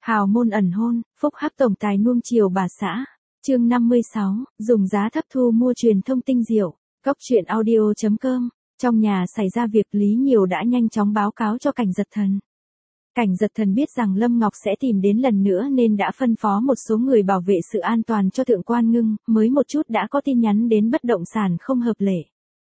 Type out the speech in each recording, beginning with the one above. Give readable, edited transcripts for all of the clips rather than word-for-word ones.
Hào môn ẩn hôn, phúc hắc tổng tài nuông chiều bà xã. Chương 56, dùng giá thấp thu mua truyền thông tinh diệu. Cốc truyện audio.com. Trong nhà xảy ra việc Lý Nhiều đã nhanh chóng báo cáo cho Cảnh Giật Thần. Cảnh Giật Thần biết rằng Lâm Ngọc sẽ tìm đến lần nữa nên đã phân phó một số người bảo vệ sự an toàn cho Thượng Quan Ngưng, mới một chút đã có tin nhắn đến bất động sản không hợp lệ.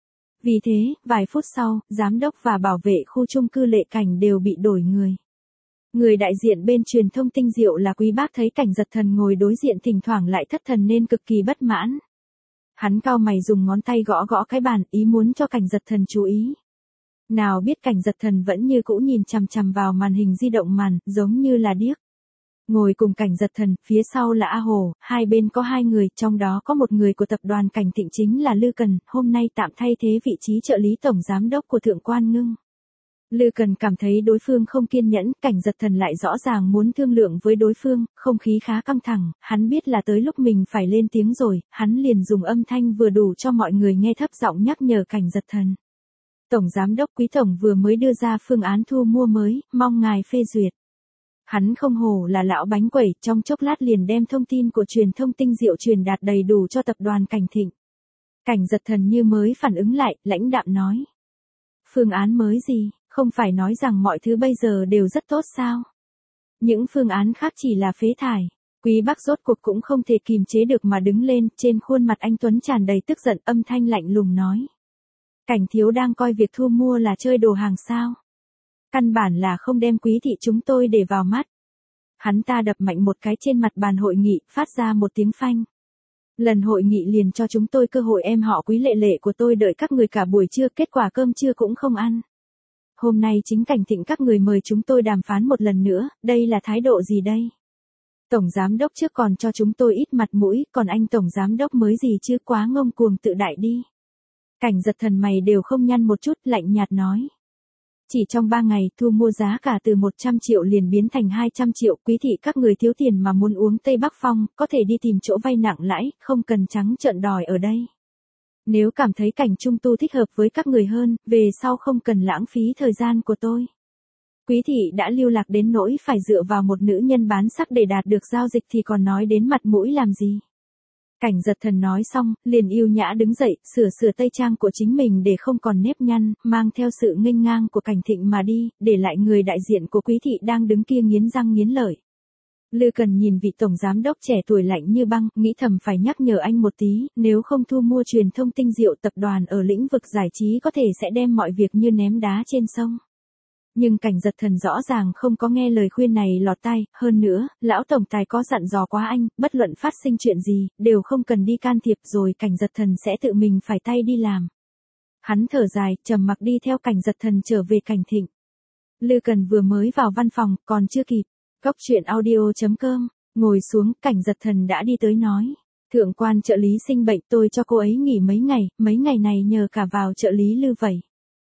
Vì thế, vài phút sau, giám đốc và bảo vệ khu chung cư Lệ Cảnh đều bị đổi người. Người đại diện bên truyền thông tinh diệu là Quý Bác thấy Cảnh Giật Thần ngồi đối diện thỉnh thoảng lại thất thần nên cực kỳ bất mãn. Hắn cau mày dùng ngón tay gõ gõ cái bàn, ý muốn cho Cảnh Giật Thần chú ý. Nào biết Cảnh Giật Thần vẫn như cũ nhìn chằm chằm vào màn hình di động giống như là điếc. Ngồi cùng Cảnh Giật Thần, phía sau là A Hồ, hai bên có hai người, trong đó có một người của tập đoàn Cảnh Thịnh chính là Lư Cần, hôm nay tạm thay thế vị trí trợ lý tổng giám đốc của Thượng Quan Ngưng. Lư Cần cảm thấy đối phương không kiên nhẫn, Cảnh Giật Thần lại rõ ràng muốn thương lượng với đối phương, không khí khá căng thẳng, hắn biết là tới lúc mình phải lên tiếng rồi, hắn liền dùng âm thanh vừa đủ cho mọi người nghe thấp giọng nhắc nhở Cảnh Giật Thần. Tổng giám đốc Quý Tổng vừa mới đưa ra phương án thu mua mới, mong ngài phê duyệt. Hắn không hổ là lão bánh quẩy, trong chốc lát liền đem thông tin của truyền thông tinh diệu truyền đạt đầy đủ cho tập đoàn Cảnh Thịnh. Cảnh Giật Thần như mới phản ứng lại, lãnh đạm nói. Phương án mới gì, không phải nói rằng mọi thứ bây giờ đều rất tốt sao? Những phương án khác chỉ là phế thải. Quý Bác rốt cuộc cũng không thể kìm chế được mà đứng lên, trên khuôn mặt anh Tuấn tràn đầy tức giận, âm thanh lạnh lùng nói. Cảnh thiếu đang coi việc thu mua là chơi đồ hàng sao? Căn bản là không đem Quý thị chúng tôi để vào mắt. Hắn ta đập mạnh một cái trên mặt bàn hội nghị, phát ra một tiếng phanh. Lần hội nghị liền cho chúng tôi cơ hội em họ Quý Lệ Lệ của tôi đợi các người cả buổi trưa, kết quả cơm trưa cũng không ăn. Hôm nay chính Cảnh Thịnh các người mời chúng tôi đàm phán một lần nữa, đây là thái độ gì đây? Tổng giám đốc trước còn cho chúng tôi ít mặt mũi, còn anh tổng giám đốc mới gì chứ, quá ngông cuồng tự đại đi. Cảnh Giật Thần mày đều không nhăn một chút, lạnh nhạt nói. Chỉ trong 3 ngày, thu mua giá cả từ 100 triệu liền biến thành 200 triệu, Quý thị các người thiếu tiền mà muốn uống Tây Bắc Phong, có thể đi tìm chỗ vay nặng lãi, không cần trắng trợn đòi ở đây. Nếu cảm thấy cảnh trung tu thích hợp với các người hơn, về sau không cần lãng phí thời gian của tôi. Quý thị đã lưu lạc đến nỗi phải dựa vào một nữ nhân bán sắc để đạt được giao dịch thì còn nói đến mặt mũi làm gì. Cảnh Giật Thần nói xong, liền yêu nhã đứng dậy, sửa tây trang của chính mình để không còn nếp nhăn, mang theo sự nghênh ngang của Cảnh Thịnh mà đi, để lại người đại diện của Quý thị đang đứng kia nghiến răng nghiến lợi. Lư Cần nhìn vị tổng giám đốc trẻ tuổi lạnh như băng, nghĩ thầm phải nhắc nhở anh một tí, nếu không thu mua truyền thông tinh diệu tập đoàn ở lĩnh vực giải trí có thể sẽ đem mọi việc như ném đá trên sông. Nhưng Cảnh Giật Thần rõ ràng không có nghe lời khuyên này lọt tai, hơn nữa, lão tổng tài có dặn dò quá anh, bất luận phát sinh chuyện gì, đều không cần đi can thiệp rồi Cảnh Giật Thần sẽ tự mình phải tay đi làm. Hắn thở dài, trầm mặc đi theo Cảnh Giật Thần trở về Cảnh Thịnh. Lư Cần vừa mới vào văn phòng, còn chưa kịp. Cốc truyện audio.com, ngồi xuống, Cảnh Giật Thần đã đi tới nói. Thượng quan trợ lý sinh bệnh, tôi cho cô ấy nghỉ mấy ngày này nhờ cả vào trợ lý Lư vậy.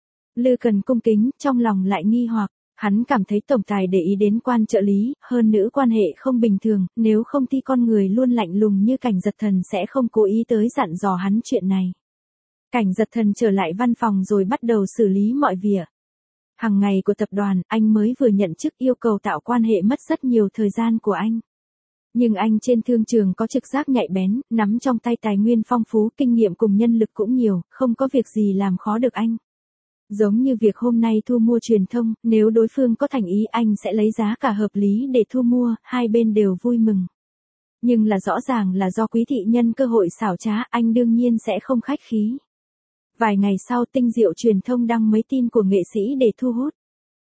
Lư Cần cung kính, trong lòng lại nghi hoặc, hắn cảm thấy tổng tài để ý đến quan trợ lý, hơn nữa quan hệ không bình thường, nếu không thì con người luôn lạnh lùng như Cảnh Giật Thần sẽ không cố ý tới dặn dò hắn chuyện này. Cảnh Giật Thần trở lại văn phòng rồi bắt đầu xử lý mọi việc. Hàng ngày của tập đoàn, anh mới vừa nhận chức, yêu cầu tạo quan hệ mất rất nhiều thời gian của anh. Nhưng anh trên thương trường có trực giác nhạy bén, nắm trong tay tài nguyên phong phú, kinh nghiệm cùng nhân lực cũng nhiều, không có việc gì làm khó được anh. Giống như việc hôm nay thu mua truyền thông, nếu đối phương có thành ý anh sẽ lấy giá cả hợp lý để thu mua, hai bên đều vui mừng. Nhưng là rõ ràng là do Quý thị nhân cơ hội xảo trá, anh đương nhiên sẽ không khách khí. Vài ngày sau, tinh diệu truyền thông đăng mấy tin của nghệ sĩ để thu hút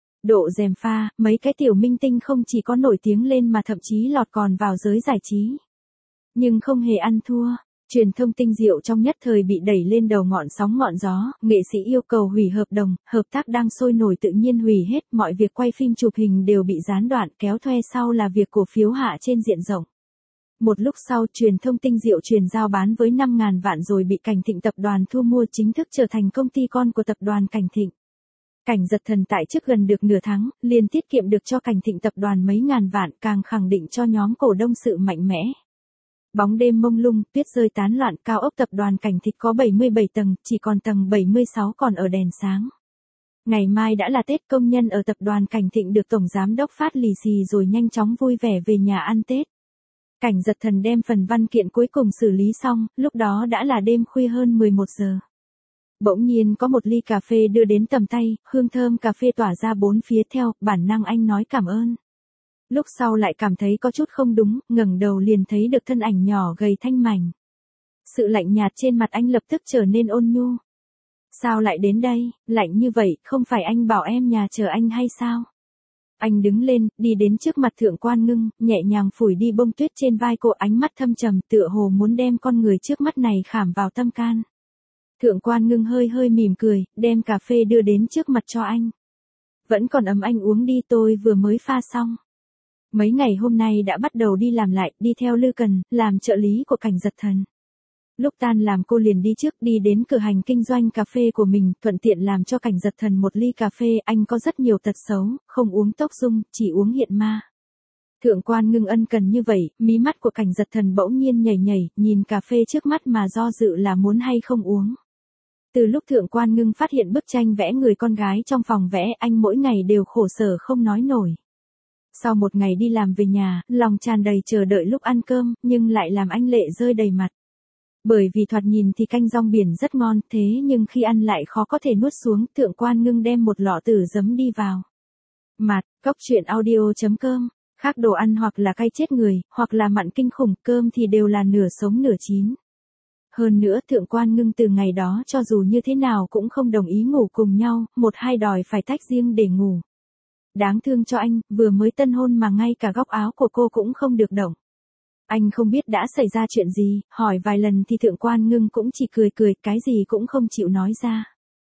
độ gièm pha, mấy cái tiểu minh tinh không chỉ có nổi tiếng lên mà thậm chí lọt còn vào giới giải trí. Nhưng không hề ăn thua, truyền thông tinh diệu trong nhất thời bị đẩy lên đầu ngọn sóng ngọn gió, nghệ sĩ yêu cầu hủy hợp đồng, hợp tác đang sôi nổi tự nhiên hủy hết, mọi việc quay phim chụp hình đều bị gián đoạn, kéo thuê sau là việc cổ phiếu hạ trên diện rộng. Một lúc sau, truyền thông tinh diệu truyền giao bán với 5.000 vạn rồi bị Cảnh Thịnh tập đoàn thu mua, chính thức trở thành công ty con của tập đoàn Cảnh Thịnh. Cảnh Giật Thần tại chức gần được nửa tháng, liền tiết kiệm được cho Cảnh Thịnh tập đoàn mấy ngàn vạn, càng khẳng định cho nhóm cổ đông sự mạnh mẽ. Bóng đêm mông lung, tuyết rơi tán loạn, cao ốc tập đoàn Cảnh Thịnh có 77 tầng, chỉ còn tầng 76 còn ở đèn sáng. Ngày mai đã là Tết, công nhân ở tập đoàn Cảnh Thịnh được tổng giám đốc phát lì xì rồi nhanh chóng vui vẻ về nhà ăn Tết. Cảnh Giật Thần đem phần văn kiện cuối cùng xử lý xong, lúc đó đã là đêm khuya hơn 11 giờ. Bỗng nhiên có một ly cà phê đưa đến tầm tay, hương thơm cà phê tỏa ra bốn phía, theo bản năng anh nói cảm ơn. Lúc sau lại cảm thấy có chút không đúng, ngẩng đầu liền thấy được thân ảnh nhỏ gầy thanh mảnh. Sự lạnh nhạt trên mặt anh lập tức trở nên ôn nhu. Sao lại đến đây, lạnh như vậy, không phải anh bảo em nhà chờ anh hay sao? Anh đứng lên, đi đến trước mặt Thượng Quan Ngưng, nhẹ nhàng phủi đi bông tuyết trên vai cô, ánh mắt thâm trầm tựa hồ muốn đem con người trước mắt này khảm vào tâm can. Thượng Quan Ngưng hơi hơi mỉm cười, đem cà phê đưa đến trước mặt cho anh. Vẫn còn ấm, anh uống đi, tôi vừa mới pha xong. Mấy ngày hôm nay đã bắt đầu đi làm lại, đi theo Lư Cần, làm trợ lý của Cảnh Giật Thần. Lúc tan làm cô liền đi trước, đi đến cửa hàng kinh doanh cà phê của mình, thuận tiện làm cho Cảnh Giật Thần một ly cà phê. Anh có rất nhiều tật xấu, không uống tốc dung, chỉ uống hiện ma. Thượng Quan Ngưng ân cần như vậy, mí mắt của Cảnh Giật Thần bỗng nhiên nhảy nhảy, nhìn cà phê trước mắt mà do dự là muốn hay không uống. Từ lúc Thượng Quan Ngưng phát hiện bức tranh vẽ người con gái trong phòng vẽ, anh mỗi ngày đều khổ sở không nói nổi. Sau một ngày đi làm về nhà, lòng tràn đầy chờ đợi lúc ăn cơm, nhưng lại làm anh lệ rơi đầy mặt. Bởi vì thoạt nhìn thì canh rong biển rất ngon, thế nhưng khi ăn lại khó có thể nuốt xuống. Thượng Quan Ngưng đem một lọ tử giấm đi vào. Mặt, cóc truyện audio.com. Khác đồ ăn hoặc là cay chết người, hoặc là mặn kinh khủng, cơm thì đều là nửa sống nửa chín. Hơn nữa Thượng Quan Ngưng từ ngày đó cho dù như thế nào cũng không đồng ý ngủ cùng nhau, một hai đòi phải tách riêng để ngủ. Đáng thương cho anh, vừa mới tân hôn mà ngay cả góc áo của cô cũng không được động. Anh không biết đã xảy ra chuyện gì, hỏi vài lần thì Thượng Quan Ngưng cũng chỉ cười cười, cái gì cũng không chịu nói ra.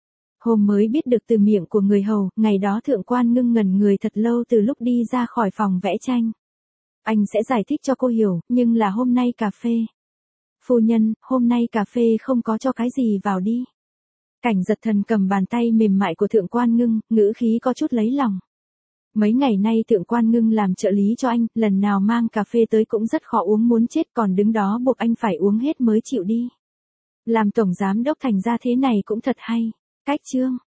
Hôm mới biết được từ miệng của người hầu, ngày đó Thượng Quan Ngưng ngẩn người thật lâu từ lúc đi ra khỏi phòng vẽ tranh. Anh sẽ giải thích cho cô hiểu, nhưng là hôm nay cà phê. Phu nhân, hôm nay cà phê không có cho cái gì vào đi. Cảnh Giật Thần cầm bàn tay mềm mại của Thượng Quan Ngưng, ngữ khí có chút lấy lòng. Mấy ngày nay Thượng Quan Ngưng làm trợ lý cho anh, lần nào mang cà phê tới cũng rất khó uống muốn chết, còn đứng đó buộc anh phải uống hết mới chịu đi. Làm tổng giám đốc thành ra thế này cũng thật hay. Cách chương